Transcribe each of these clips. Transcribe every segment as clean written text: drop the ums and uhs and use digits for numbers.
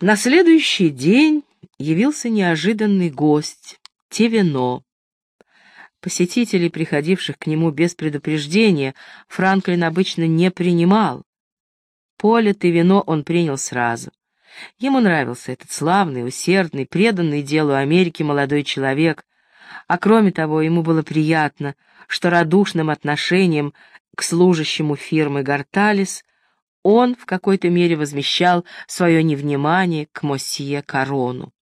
На следующий день явился неожиданный гость — Тевено. Посетителей, приходивших к нему без предупреждения, Франклин обычно не принимал. Поля Тевено он принял сразу. Ему нравился этот славный, усердный, преданный делу Америки молодой человек, а кроме того, ему было приятно, что радушным отношением к служащему фирмы «Горталес» он в какой-то мере возмещал свое невнимание к мосье Карону.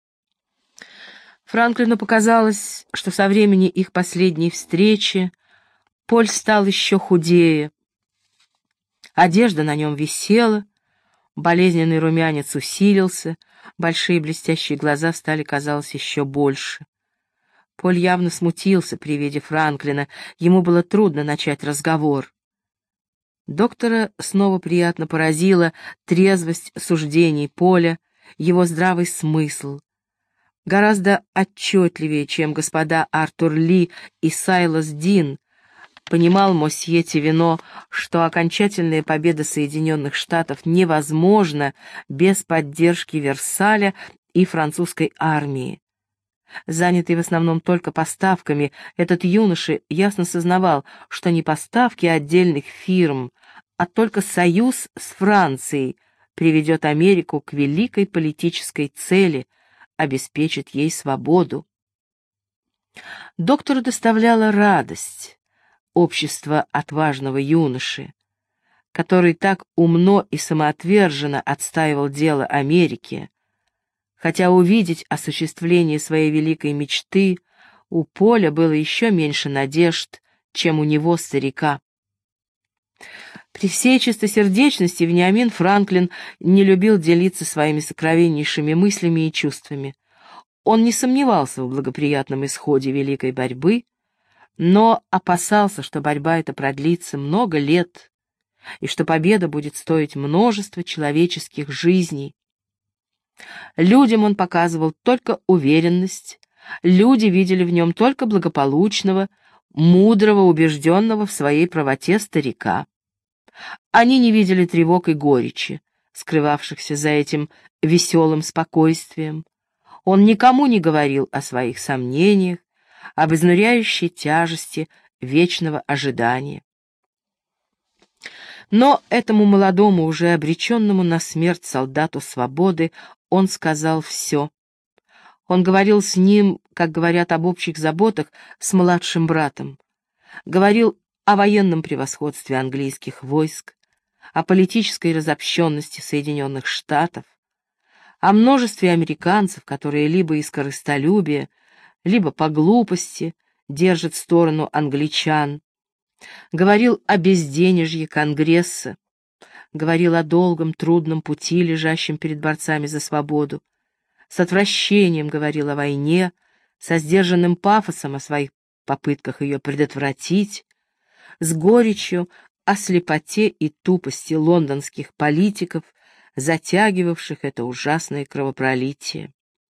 Франклину показалось, что со времени их последней встречи Поль стал еще худее. Одежда на нем висела, болезненный румянец усилился, большие блестящие глаза стали, казалось, еще больше. Поль явно смутился при виде Франклина, ему было трудно начать разговор. Доктора снова приятно поразила трезвость суждений Поля, его здравый смысл. Гораздо отчетливее, чем господа Артур Ли и Сайлас Дин, понимал мосье Тевено, что окончательная победа Соединенных Штатов невозможна без поддержки Версаля и французской армии. Занятый в основном только поставками, этот юноша ясно сознавал, что не поставки отдельных фирм, а только союз с Францией приведет Америку к великой политической цели, обеспечит ей свободу. Доктору доставляло радость общество отважного юноши, который так умно и самоотверженно отстаивал дело Америки, хотя увидеть осуществление своей великой мечты у Поля было еще меньше надежд, чем у него, старика. При всей чистосердечности Вениамин Франклин не любил делиться своими сокровеннейшими мыслями и чувствами. Он не сомневался в благоприятном исходе великой борьбы, но опасался, что борьба эта продлится много лет, и что победа будет стоить множества человеческих жизней. Людям он показывал только уверенность, люди видели в нем только благополучного, мудрого, убежденного в своей правоте старика. Они не видели тревог и горечи, скрывавшихся за этим веселым спокойствием. Он никому не говорил о своих сомнениях, об изнуряющей тяжести вечного ожидания. Но этому молодому, уже обреченному на смерть солдату свободы, он сказал все. Он говорил с ним, как говорят об общих заботах, с младшим братом. Говорил о военном превосходстве английских войск, о политической разобщенности Соединенных Штатов, о множестве американцев, которые либо из корыстолюбия, либо по глупости держат сторону англичан, говорил о безденежье Конгресса, говорил о долгом, трудном пути, лежащем перед борцами за свободу, с отвращением говорил о войне, со сдержанным пафосом о своих попытках ее предотвратить, с горечью о слепоте и тупости лондонских политиков, затягивавших это ужасное кровопролитие.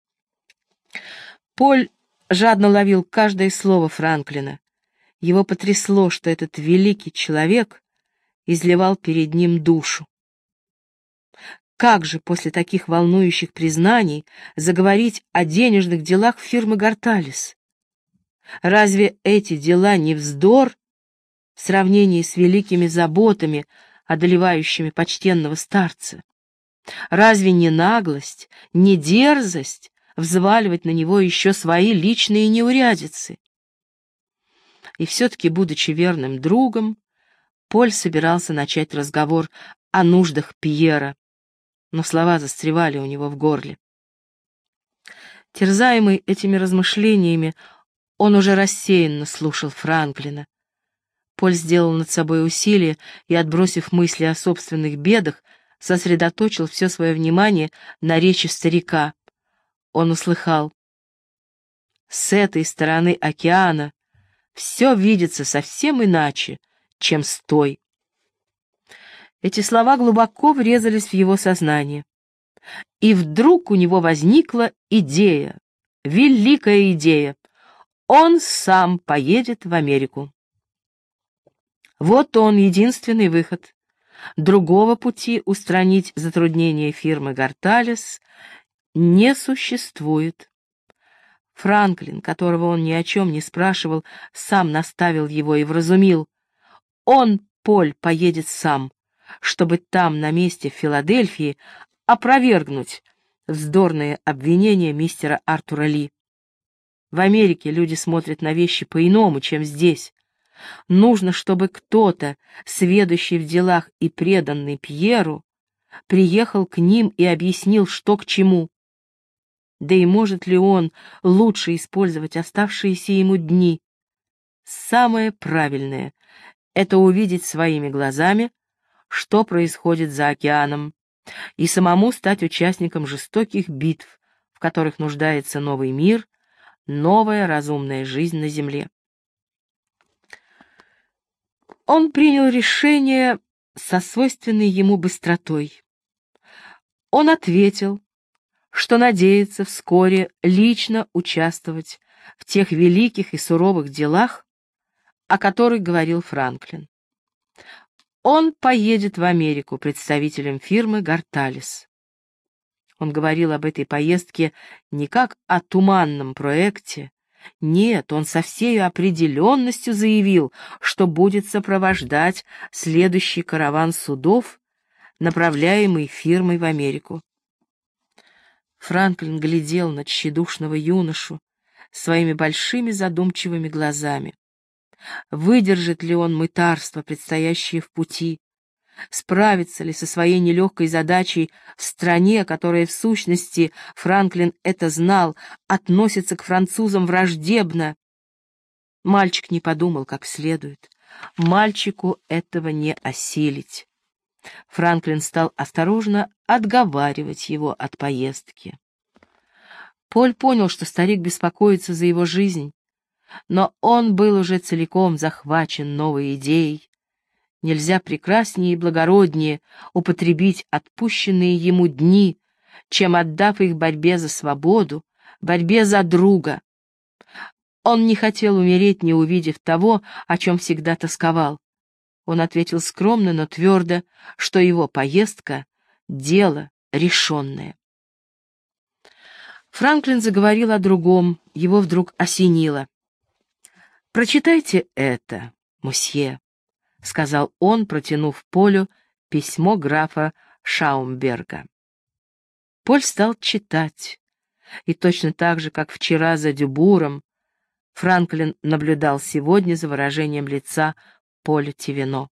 Поль жадно ловил каждое слово Франклина. Его потрясло, что этот великий человек изливал перед ним душу. Как же после таких волнующих признаний заговорить о денежных делах фирмы «Горталес»? Разве эти дела не вздор в сравнении с великими заботами, одолевающими почтенного старца? Разве не наглость, не дерзость взваливать на него еще свои личные неурядицы? И все-таки, будучи верным другом, Поль собирался начать разговор о нуждах Пьера, но слова застревали у него в горле. Терзаемый этими размышлениями, он уже рассеянно слушал Франклина. Поль сделал над собой усилие и, отбросив мысли о собственных бедах, сосредоточил все свое внимание на речи старика. Он услыхал: «С этой стороны океана все видится совсем иначе, чем с той». Эти слова глубоко врезались в его сознание. И вдруг у него возникла идея, великая идея. Он сам поедет в Америку. Вот он, единственный выход. Другого пути устранить затруднения фирмы Горталес не существует. Франклин, которого он ни о чем не спрашивал, сам наставил его и вразумил. Он, Поль, поедет сам, чтобы там, на месте в Филадельфии, опровергнуть вздорные обвинения мистера Артура Ли. В Америке люди смотрят на вещи по-иному, чем здесь. Нужно, чтобы кто-то, сведущий в делах и преданный Пьеру, приехал к ним и объяснил, что к чему. Да и может ли он лучше использовать оставшиеся ему дни? Самое правильное — это увидеть своими глазами, что происходит за океаном, и самому стать участником жестоких битв, в которых нуждается новый мир, новая разумная жизнь на земле. Он принял решение со свойственной ему быстротой. Он ответил, что надеется вскоре лично участвовать в тех великих и суровых делах, о которых говорил Франклин. Он поедет в Америку представителем фирмы «Горталес». Он говорил об этой поездке не как о туманном проекте. Нет, он со всей определенностью заявил, что будет сопровождать следующий караван судов, направляемый фирмой в Америку. Франклин глядел на тщедушного юношу своими большими задумчивыми глазами. Выдержит ли он мытарство, предстоящее в пути? Справится ли со своей нелегкой задачей в стране, которая в сущности, Франклин это знал, относится к французам враждебно? Мальчик не подумал как следует. Мальчику этого не осилить. Франклин стал осторожно отговаривать его от поездки. Поль понял, что старик беспокоится за его жизнь, но он был уже целиком захвачен новой идеей. Нельзя прекраснее и благороднее употребить отпущенные ему дни, чем отдав их борьбе за свободу, борьбе за друга. Он не хотел умереть, не увидев того, о чем всегда тосковал. Он ответил скромно, но твердо, что его поездка — дело решенное. Франклин заговорил о другом, его вдруг осенило. «Прочитайте это, мосье», — сказал он, протянув Полю письмо графа Шаумберга. Поль стал читать, и точно так же, как вчера за Дюбуром, Франклин наблюдал сегодня за выражением лица Поля Тивино.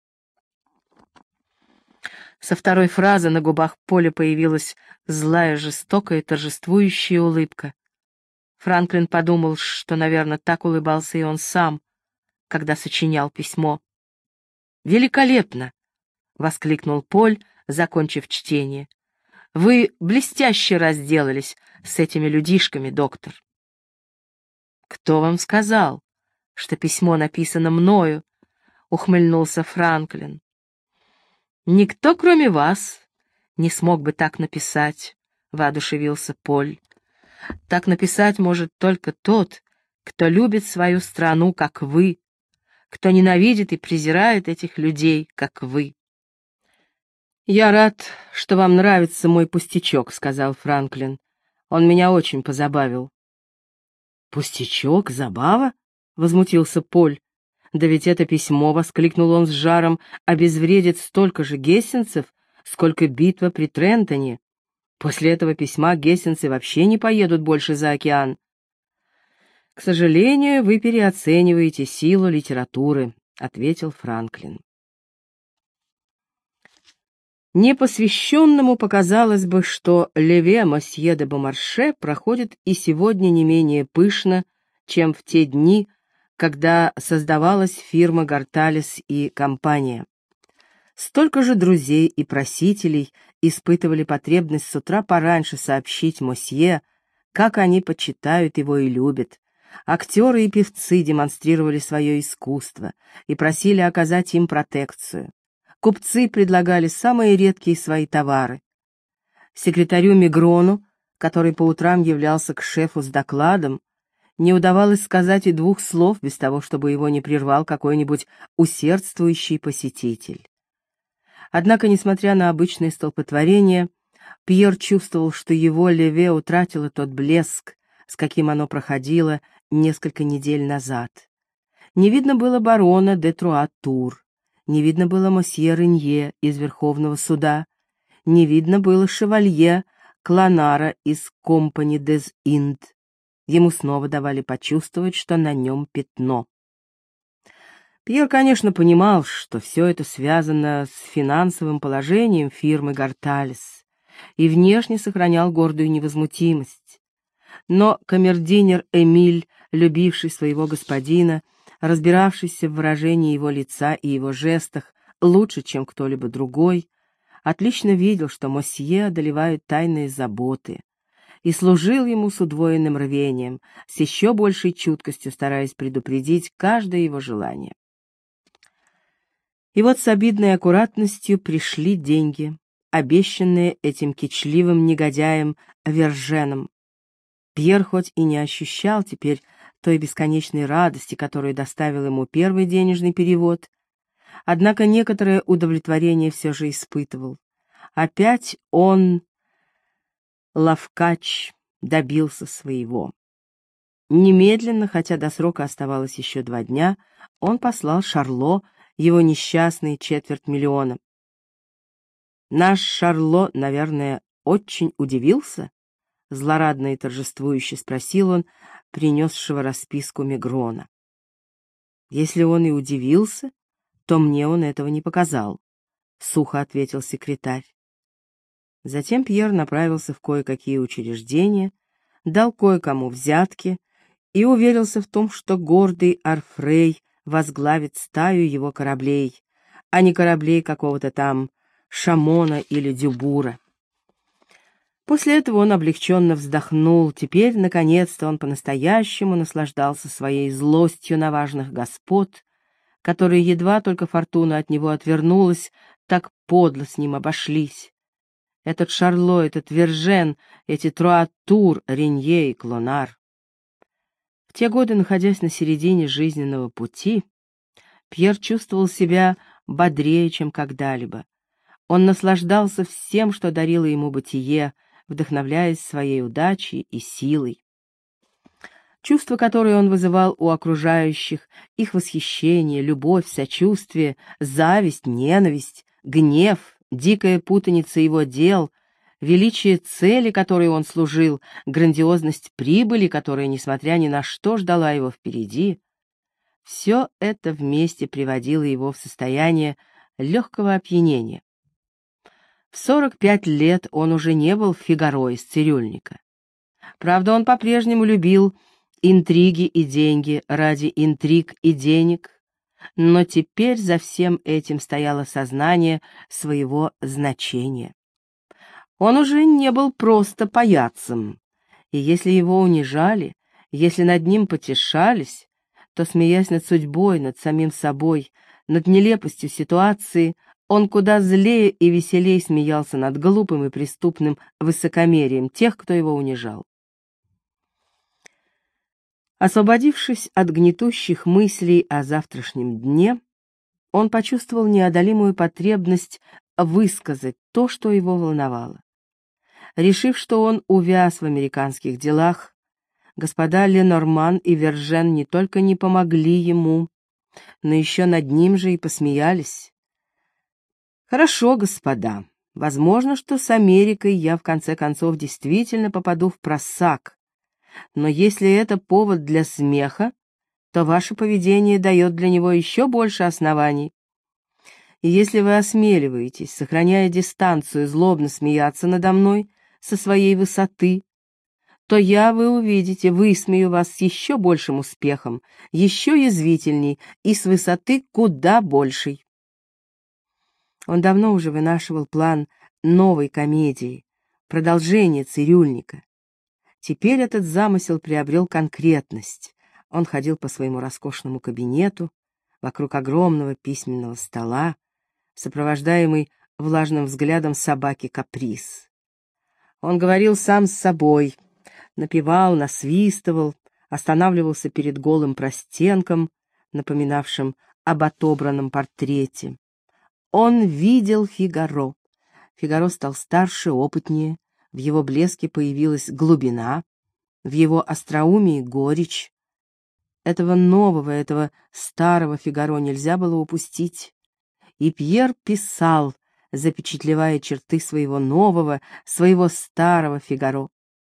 Со второй фразы на губах Поля появилась злая, жестокая, торжествующая улыбка. Франклин подумал, что, наверное, так улыбался и он сам, когда сочинял письмо. «Великолепно!» — воскликнул Поль, закончив чтение. «Вы блестяще разделались с этими людишками, доктор». «Кто вам сказал, что письмо написано мною?» — ухмыльнулся Франклин. «Никто, кроме вас, не смог бы так написать», — воодушевился Поль. «Так написать может только тот, кто любит свою страну, как вы, кто ненавидит и презирает этих людей, как вы». «Я рад, что вам нравится мой пустячок», — сказал Франклин. «Он меня очень позабавил». «Пустячок? Забава?» — возмутился Поль. «Да ведь это письмо», — воскликнул он с жаром, — «обезвредит столько же гессенцев, сколько битва при Трентоне. После этого письма гессенцы вообще не поедут больше за океан». «К сожалению, вы переоцениваете силу литературы», — ответил Франклин. Непосвященному показалось бы, что «Леве мосье де Бомарше» проходит и сегодня не менее пышно, чем в те дни, когда создавалась фирма «Горталес и компания». Столько же друзей и просителей испытывали потребность с утра пораньше сообщить мосье, как они почитают его и любят. Актеры и певцы демонстрировали свое искусство и просили оказать им протекцию. Купцы предлагали самые редкие свои товары. Секретарю Мигрону, который по утрам являлся к шефу с докладом, не удавалось сказать и двух слов без того, чтобы его не прервал какой-нибудь усердствующий посетитель. Однако, несмотря на обычное столпотворение, Пьер чувствовал, что его леве утратило тот блеск, с каким оно проходило несколько недель назад. Не видно было барона де Труа-Тур, не видно было мосье Ренье из Верховного суда, не видно было шевалье Кланара из Компани дез Инд. Ему снова давали почувствовать, что на нем пятно. Пьер, конечно, понимал, что все это связано с финансовым положением фирмы Гарталес, и внешне сохранял гордую невозмутимость. Но камердинер Эмиль, любивший своего господина, разбиравшийся в выражении его лица и его жестах лучше, чем кто-либо другой, отлично видел, что мосье одолевают тайные заботы, и служил ему с удвоенным рвением, с еще большей чуткостью стараясь предупредить каждое его желание. И вот с обидной аккуратностью пришли деньги, обещанные этим кичливым негодяем Верженом. Пьер хоть и не ощущал теперь той бесконечной радости, которую доставил ему первый денежный перевод, однако некоторое удовлетворение все же испытывал. Опять он, Лавкач, добился своего. Немедленно, хотя до срока оставалось еще 2 дня, он послал Шарло его несчастные 250 000. Наш Шарло, наверное, очень удивился, злорадно и торжествующе спросил он принесшего расписку Мегрона. Если он и удивился, то мне он этого не показал, сухо ответил секретарь. Затем Пьер направился в кое-какие учреждения, дал кое-кому взятки и уверился в том, что гордый Арфрей возглавит стаю его кораблей, а не кораблей какого-то там Шамона или Дюбура. После этого он облегченно вздохнул. Теперь, наконец-то, он по-настоящему наслаждался своей злостью на важных господ, которые, едва только фортуна от него отвернулась, так подло с ним обошлись. Этот Шарло, этот Вержен, эти Труа-Тур, Ренье и Клонар. В те годы, находясь на середине жизненного пути, Пьер чувствовал себя бодрее, чем когда-либо. Он наслаждался всем, что дарило ему бытие, вдохновляясь своей удачей и силой. Чувства, которые он вызывал у окружающих, их восхищение, любовь, сочувствие, зависть, ненависть, гнев, дикая путаница его дел, величие цели, которой он служил, грандиозность прибыли, которая, несмотря ни на что, ждала его впереди, все это вместе приводило его в состояние легкого опьянения. В 45 лет он уже не был Фигаро из цирюльника. Правда, он по-прежнему любил интриги и деньги ради интриг и денег, но теперь за всем этим стояло сознание своего значения. Он уже не был просто паяцем, и если его унижали, если над ним потешались, то, смеясь над судьбой, над самим собой, над нелепостью ситуации, он куда злее и веселее смеялся над глупым и преступным высокомерием тех, кто его унижал. Освободившись от гнетущих мыслей о завтрашнем дне, он почувствовал неодолимую потребность высказать то, что его волновало. Решив, что он увяз в американских делах, господа Ленорман и Вержен не только не помогли ему, но еще над ним же и посмеялись. «Хорошо, господа, возможно, что с Америкой я в конце концов действительно попаду в просак, но если это повод для смеха, то ваше поведение дает для него еще больше оснований. И если вы осмеливаетесь, сохраняя дистанцию, злобно смеяться надо мной со своей высоты, то я, вы увидите, высмею вас с еще большим успехом, еще язвительней и с высоты куда большей». Он давно уже вынашивал план новой комедии, продолжение «Цирюльника». Теперь этот замысел приобрел конкретность. Он ходил по своему роскошному кабинету, вокруг огромного письменного стола, сопровождаемый влажным взглядом собаки Каприз. Он говорил сам с собой, напевал, насвистывал, останавливался перед голым простенком, напоминавшим об отобранном портрете. Он видел Фигаро. Фигаро стал старше, опытнее, в его блеске появилась глубина, в его остроумии горечь. Этого нового, этого старого Фигаро нельзя было упустить. И Пьер писал, запечатлевая черты своего нового, своего старого Фигаро.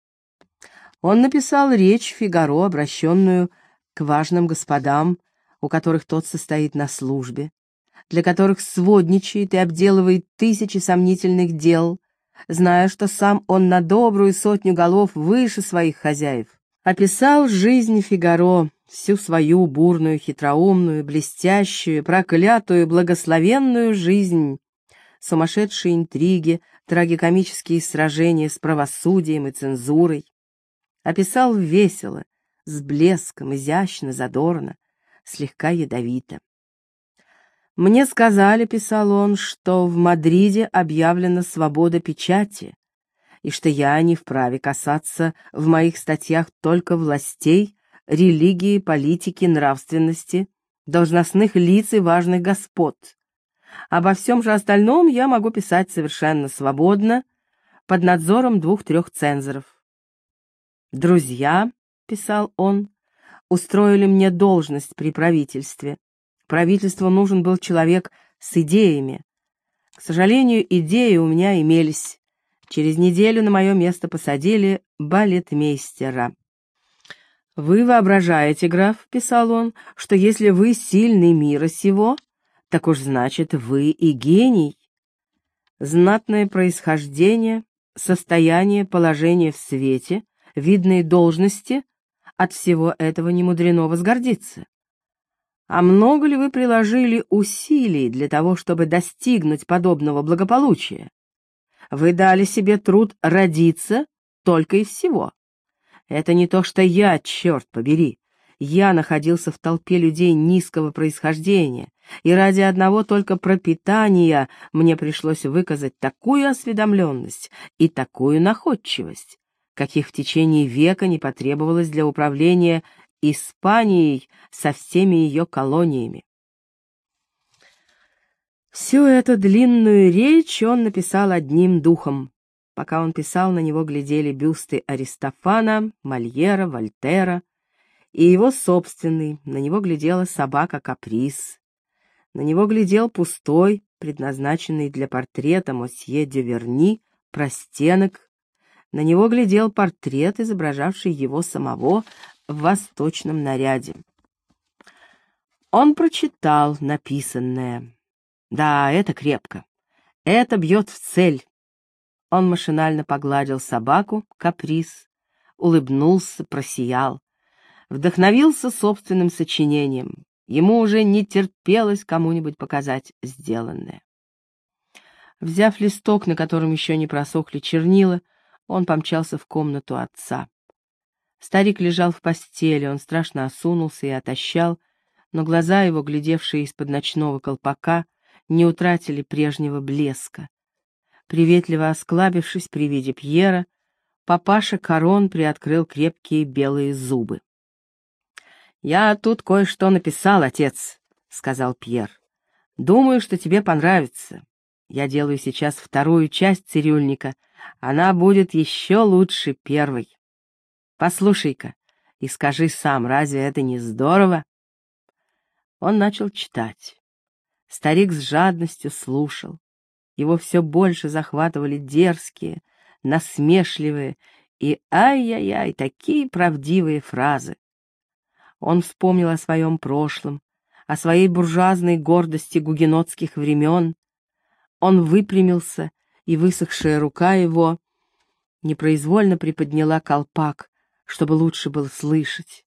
Он написал речь Фигаро, обращенную к важным господам, у которых тот состоит на службе, для которых сводничает и обделывает тысячи сомнительных дел, зная, что сам он на добрую 100 голов выше своих хозяев. Описал жизнь Фигаро, всю свою бурную, хитроумную, блестящую, проклятую, благословенную жизнь, сумасшедшие интриги, трагикомические сражения с правосудием и цензурой. Описал весело, с блеском, изящно, задорно, слегка ядовито. «Мне сказали, — писал он, — что в Мадриде объявлена свобода печати, и что я не вправе касаться в моих статьях только властей, религии, политики, нравственности, должностных лиц и важных господ. Обо всем же остальном я могу писать совершенно свободно, под надзором 2-3 цензоров. Друзья, — писал он, — устроили мне должность при правительстве. Правительству нужен был человек с идеями. К сожалению, идеи у меня имелись. Через неделю на мое место посадили балетмейстера. «Вы воображаете, граф, — писал он, — что если вы сильный мира сего, так уж значит вы и гений. Знатное происхождение, состояние, положение в свете, видные должности — от всего этого немудрено возгордиться. А много ли вы приложили усилий для того, чтобы достигнуть подобного благополучия? Вы дали себе труд родиться только и всего. Это не то, что я, черт побери. Я находился в толпе людей низкого происхождения, и ради одного только пропитания мне пришлось выказать такую осведомленность и такую находчивость, каких в течение века не потребовалось для управления Испанией со всеми ее колониями. Всю эту длинную речь он написал одним духом. Пока он писал, на него глядели бюсты Аристофана, Мольера, Вольтера и его собственный, на него глядела собака Каприз, на него глядел пустой, предназначенный для портрета мосье Дюверни, простенок, на него глядел портрет, изображавший его самого в восточном наряде. Он прочитал написанное. Да, это крепко. Это бьет в цель. Он машинально погладил собаку, Каприз, улыбнулся, просиял. Вдохновился собственным сочинением. Ему уже не терпелось кому-нибудь показать сделанное. Взяв листок, на котором еще не просохли чернила, он помчался в комнату отца. Старик лежал в постели, он страшно осунулся и отощал, но глаза его, глядевшие из-под ночного колпака, не утратили прежнего блеска. Приветливо осклабившись при виде Пьера, папаша Корон приоткрыл крепкие белые зубы. «Я тут кое-что написал, отец», — сказал Пьер. «Думаю, что тебе понравится. Я делаю сейчас 2-ю часть «Цирюльника». Она будет еще лучше первой. Послушай-ка и скажи сам, разве это не здорово?» Он начал читать. Старик с жадностью слушал. Его все больше захватывали дерзкие, насмешливые и ай-яй-яй, такие правдивые фразы. Он вспомнил о своем прошлом, о своей буржуазной гордости гугенотских времен. Он выпрямился, и высохшая рука его непроизвольно приподняла колпак, чтобы лучше было слышать.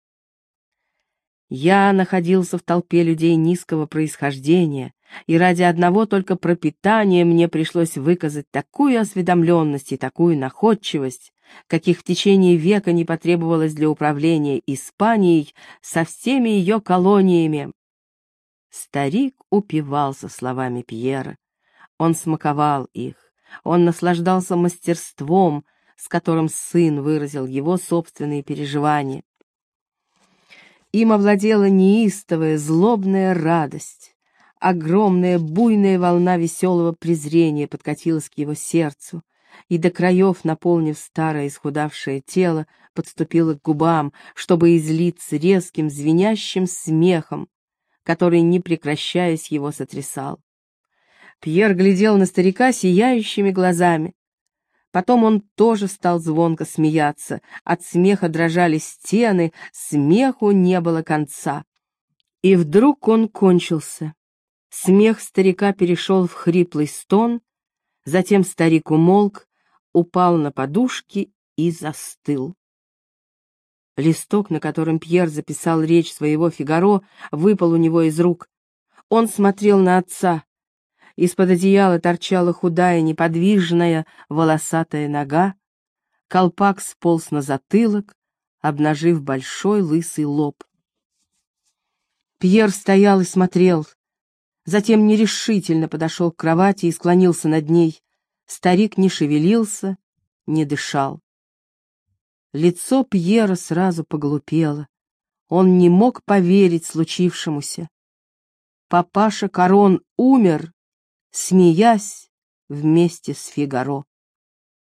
«Я находился в толпе людей низкого происхождения, и ради одного только пропитания мне пришлось выказать такую осведомленность и такую находчивость, каких в течение века не потребовалось для управления Испанией со всеми ее колониями». Старик упивался словами Пьера. Он смаковал их, он наслаждался мастерством, с которым сын выразил его собственные переживания. Им овладела неистовая, злобная радость. Огромная буйная волна веселого презрения подкатилась к его сердцу, и до краев, наполнив старое исхудавшее тело, подступила к губам, чтобы излиться резким звенящим смехом, который, не прекращаясь, его сотрясал. Пьер глядел на старика сияющими глазами. Потом он тоже стал звонко смеяться. От смеха дрожали стены, смеху не было конца. И вдруг он кончился. Смех старика перешел в хриплый стон, затем старик умолк, упал на подушки и застыл. Листок, на котором Пьер записал речь своего Фигаро, выпал у него из рук. Он смотрел на отца. Из-под одеяла торчала худая, неподвижная, волосатая нога. Колпак сполз на затылок, обнажив большой лысый лоб. Пьер стоял и смотрел. Затем нерешительно подошел к кровати и склонился над ней. Старик не шевелился, не дышал. Лицо Пьера сразу поглупело. Он не мог поверить случившемуся. Папаша Корон умер, смеясь вместе с Фигаро.